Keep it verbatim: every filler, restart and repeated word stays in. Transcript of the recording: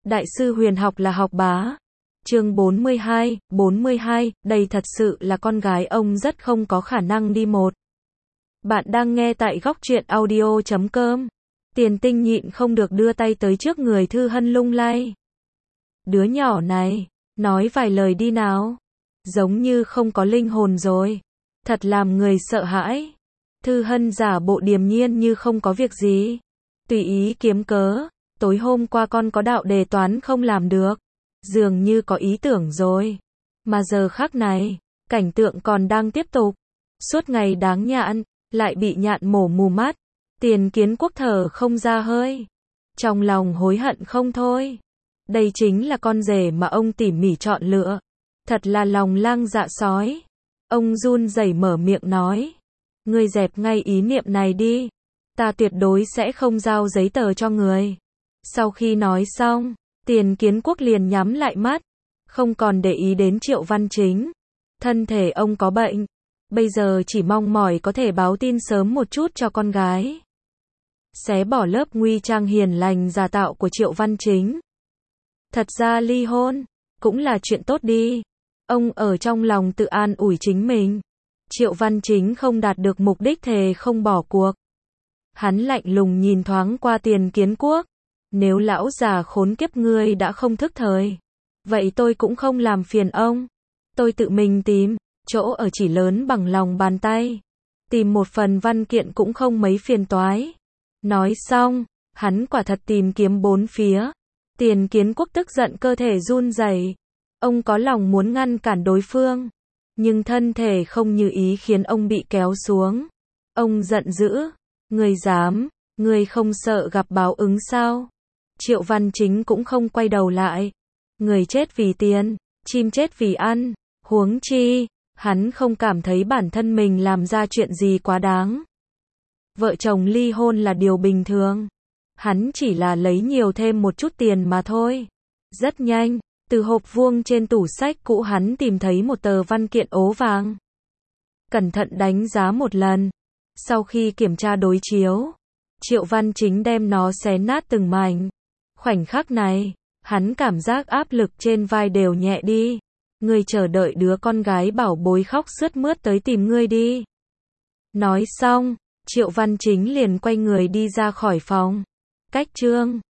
Đại sư huyền học là học bá. Chương bốn mươi hai, bốn mươi hai, đây thật sự là con gái ông rất không có khả năng đi một. Bạn đang nghe tại góc truyện audio chấm com. Tiền Tinh nhịn không được đưa tay tới trước người Thư Hân lung lay. Đứa nhỏ này, nói vài lời đi nào. Giống như không có linh hồn rồi. Thật làm người sợ hãi. Thư Hân giả bộ điềm nhiên như không có việc gì. Tùy ý kiếm cớ. Tối hôm qua con có đạo đề toán không làm được. Dường như có ý tưởng rồi. Mà giờ khắc này, cảnh tượng còn đang tiếp tục. Suốt ngày đáng nhạn, lại bị nhạn mổ mù mắt. Tiền Kiến Quốc thở không ra hơi. Trong lòng hối hận không thôi. Đây chính là con rể mà ông tỉ mỉ chọn lựa. Thật là lòng lang dạ sói. Ông run rẩy mở miệng nói. Ngươi dẹp ngay ý niệm này đi. Ta tuyệt đối sẽ không giao giấy tờ cho người. Sau khi nói xong, Tiền Kiến Quốc liền nhắm lại mắt. Không còn để ý đến Triệu Văn Chính. Thân thể ông có bệnh. Bây giờ chỉ mong mỏi có thể báo tin sớm một chút cho con gái. Xé bỏ lớp nguy trang hiền lành giả tạo của Triệu Văn Chính. Thật ra ly hôn cũng là chuyện tốt đi. Ông ở trong lòng tự an ủi chính mình. Triệu Văn Chính không đạt được mục đích thề không bỏ cuộc. Hắn lạnh lùng nhìn thoáng qua Tiền Kiến Quốc. Nếu lão già khốn kiếp ngươi đã không thức thời, vậy tôi cũng không làm phiền ông. Tôi tự mình tìm, chỗ ở chỉ lớn bằng lòng bàn tay. Tìm một phần văn kiện cũng không mấy phiền toái. Nói xong, hắn quả thật tìm kiếm bốn phía. Tiền Kiến Quốc tức giận cơ thể run rẩy. Ông có lòng muốn ngăn cản đối phương, nhưng thân thể không như ý khiến ông bị kéo xuống. Ông giận dữ. Ngươi dám, ngươi không sợ gặp báo ứng sao? Triệu Văn Chính cũng không quay đầu lại. Người chết vì tiền, chim chết vì ăn. Huống chi, hắn không cảm thấy bản thân mình làm ra chuyện gì quá đáng. Vợ chồng ly hôn là điều bình thường. Hắn chỉ là lấy nhiều thêm một chút tiền mà thôi. Rất nhanh, từ hộp vuông trên tủ sách cũ hắn tìm thấy một tờ văn kiện ố vàng. Cẩn thận đánh giá một lần. Sau khi kiểm tra đối chiếu, Triệu Văn Chính đem nó xé nát từng mảnh. Khoảnh khắc này, hắn cảm giác áp lực trên vai đều nhẹ đi. Ngươi chờ đợi đứa con gái bảo bối khóc sướt mướt tới tìm ngươi đi. Nói xong, Triệu Văn Chính liền quay người đi ra khỏi phòng. Cách chương